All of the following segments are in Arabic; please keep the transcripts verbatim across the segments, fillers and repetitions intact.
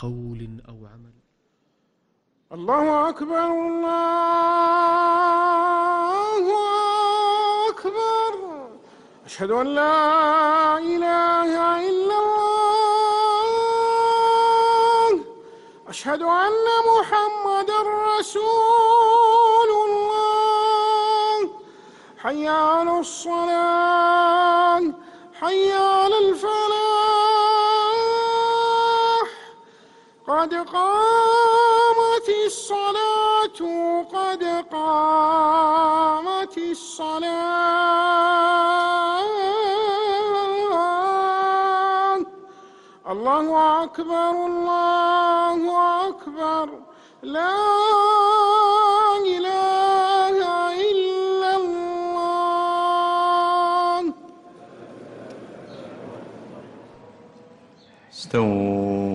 قول أو عمل. الله أكبر الله أكبر، أشهد أن لا إله إلا الله، أشهد أن محمدًا رسول الله. حي على الصلاة، حي على الفلاح، قد قامت الصلاة، قد قامت الصلاة. الله أكبر الله أكبر، لا إله إلا الله. استووا،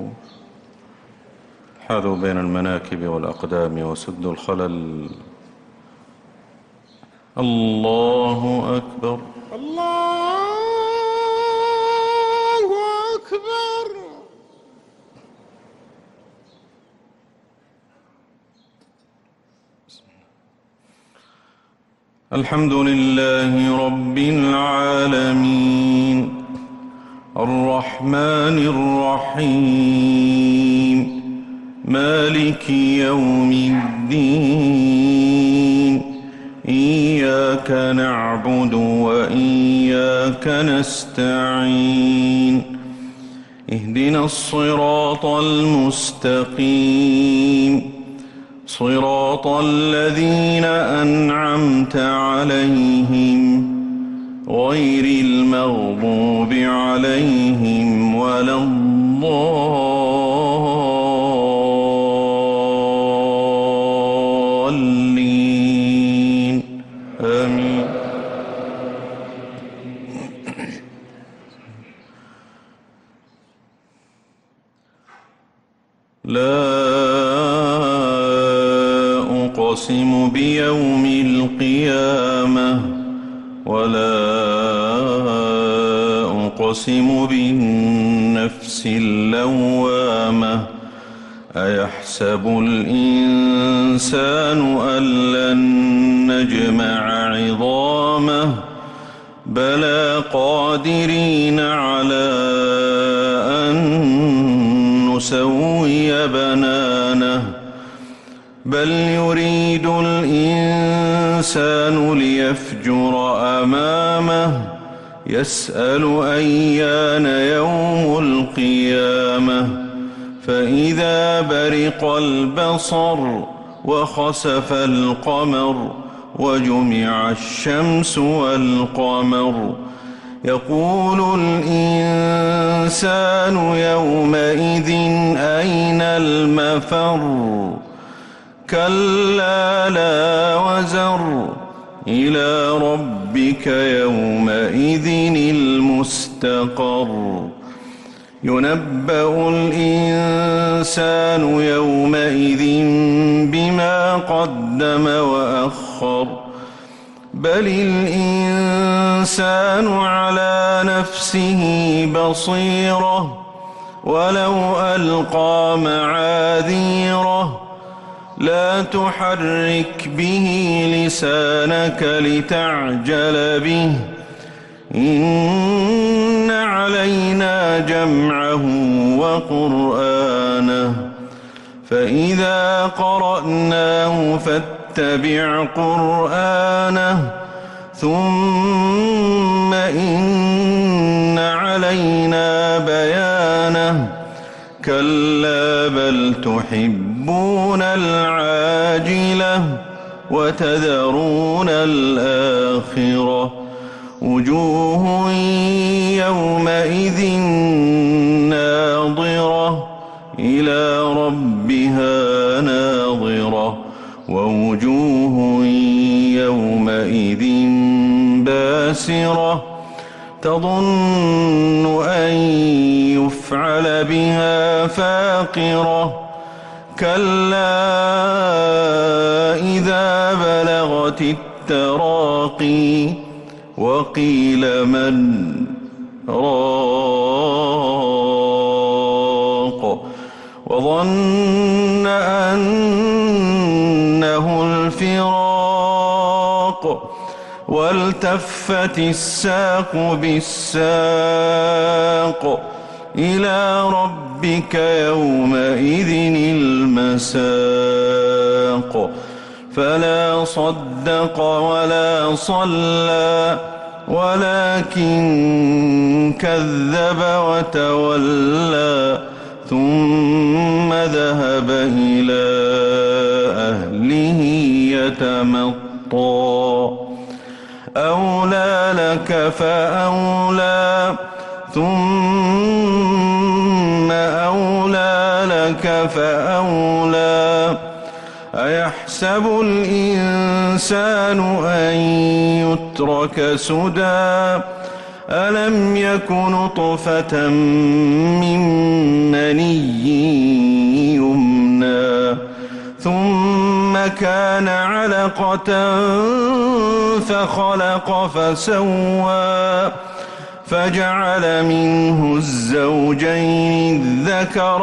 حاذوا بين المناكب والأقدام وسدوا الخلل. الله أكبر الله أكبر. الحمد لله رب العالمين، الرحمن الرحيم، مالك يوم الدين. إياك نعبد وإياك نستعين، اهدنا الصراط المستقيم، صراط الذين أنعمت عليهم غير المغضوب عليهم ولا الضالين، آمين. لا أقسم بيوم القيامة ولا أقسم بالنفس اللوامة. أيحسب الإنسان أن لن نجمع عظامه؟ بلى قادرين على أن نسوي بنانه. بل يريد الإنسان ليفجر أمامه، يسأل أيان يوم القيامة. فإذا برق البصر وخسف القمر وجمع الشمس والقمر، يقول الإنسان يومئذ أين المفر؟ كلا لا وزر، إلى ربك يومئذ المستقر. ينبأ الإنسان يومئذ بما قدم وأخر. بل الإنسان على نفسه بصيرة، ولو ألقى معاذيره. لا تحرك به لسانك لتعجل به، إن علينا جمعه وقرآنه، فإذا قرأناه فاتبع قرآنه، ثم إن علينا بيانه. كلا بل تحبون العاجلة وتذرون الآخرة. وجوه يومئذ ناظرة، إلى ربها ناظرة. ووجوه يومئذ باسرة، تظن أن يفعل بها فاقرة. كلا إذا بلغت التراقي وقيل من راق وظن أنه الفراق والتفت الساق بالساق إلى ربك يومئذ المساق فلا صدق ولا صلى ولكن كذب وتولى ثم ذهب إلى أهله يتمطى أولى لك فأولى ثم أولى لك فأولى أيحسب الإنسان أن يترك سدى ألم يك نطفة من مني يمنى ثم كان علقة فخلق فسوى فجعل منه الزوجين الذكر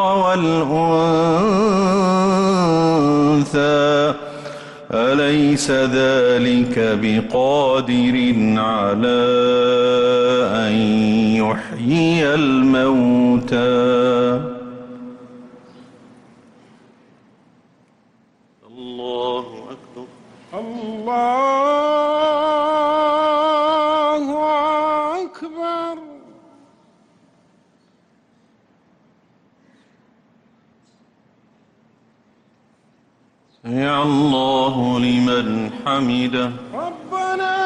والأنثى أليس ذلك بقادر على أن يحيي الموتى الله أكبر الله أكبر. سمع الله لمن حمده ربنا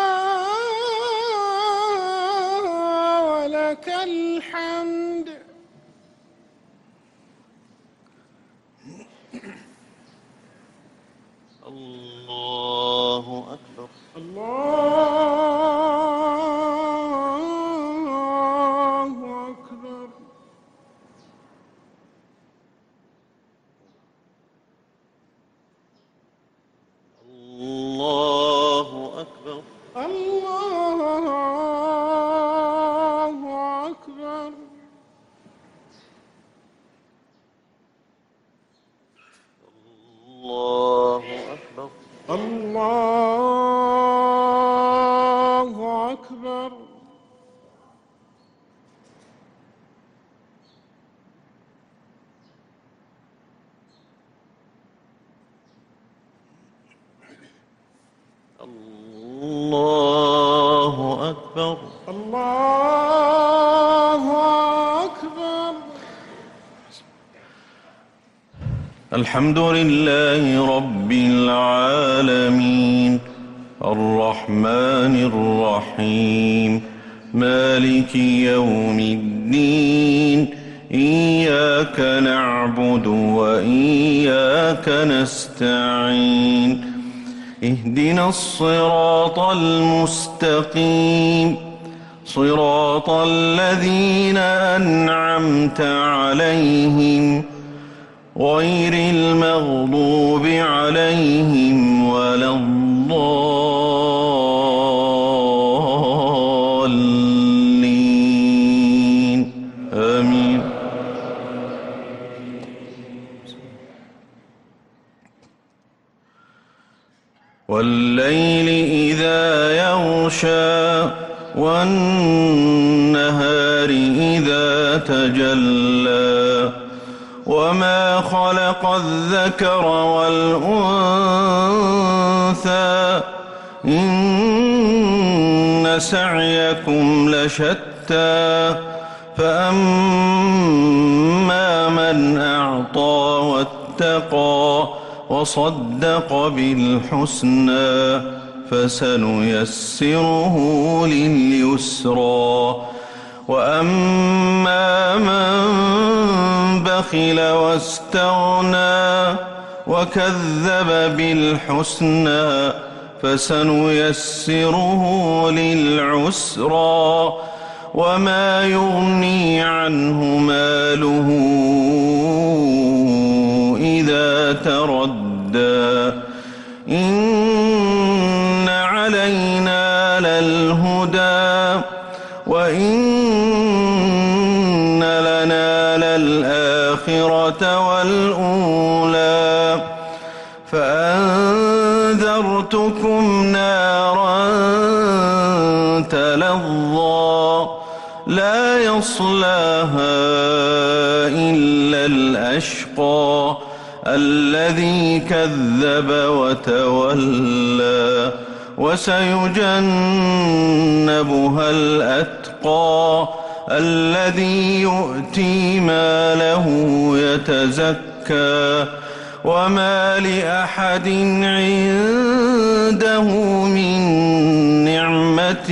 ولك الحمد. الله أكبر الله أكبر. الله أكبر الله أكبر. الله أكبر الله أكبر. الله أكبر الله أكبر. الحمد لله رب العالمين الرحمن الرحيم مالك يوم الدين إياك نعبد وإياك نستعين اهدنا الصراط المستقيم صراط الذين أنعمت عليهم غير المغضوب عليهم ولا الضالين آمين. والليل إذا يغشى والنهار إذا تجلى وما خلق الذكر والأنثى إن سعيكم لشتى فأما من أعطى واتقى وصدق بالحسنى فسنيسره لليسرى وأما من بخل واستغنى وكذب بالحسنى فسنيسره للعسرى وما يغني عنه ماله إذا تردى إن علينا للهدى وإن لنا للآخرة الآخرة والأولى فأنذرتكم نارا تلظى لا يصلاها إلا الأشقى الذي كذب وتولى وسيجنبها الأتقى الذي يؤتي ماله يتزكى وما لأحد عنده من نعمة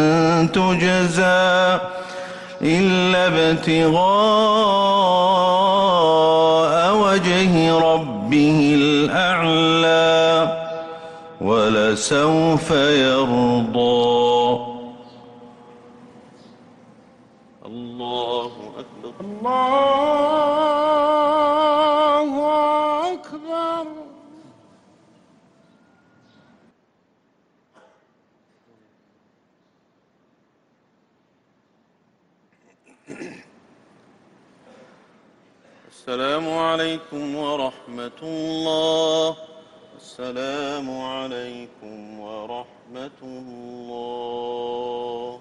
تجزى إلا ابتغاء وجه ربه الأعلى ولسوف يرضى. الله أكبر. الله أكبر. السلام عليكم ورحمة الله. السلام عليكم ورحمة الله.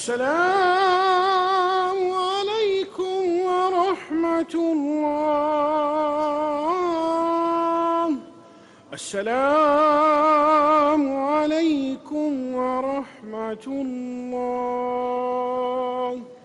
السلام عليكم ورحمة الله. السلام عليكم ورحمة الله.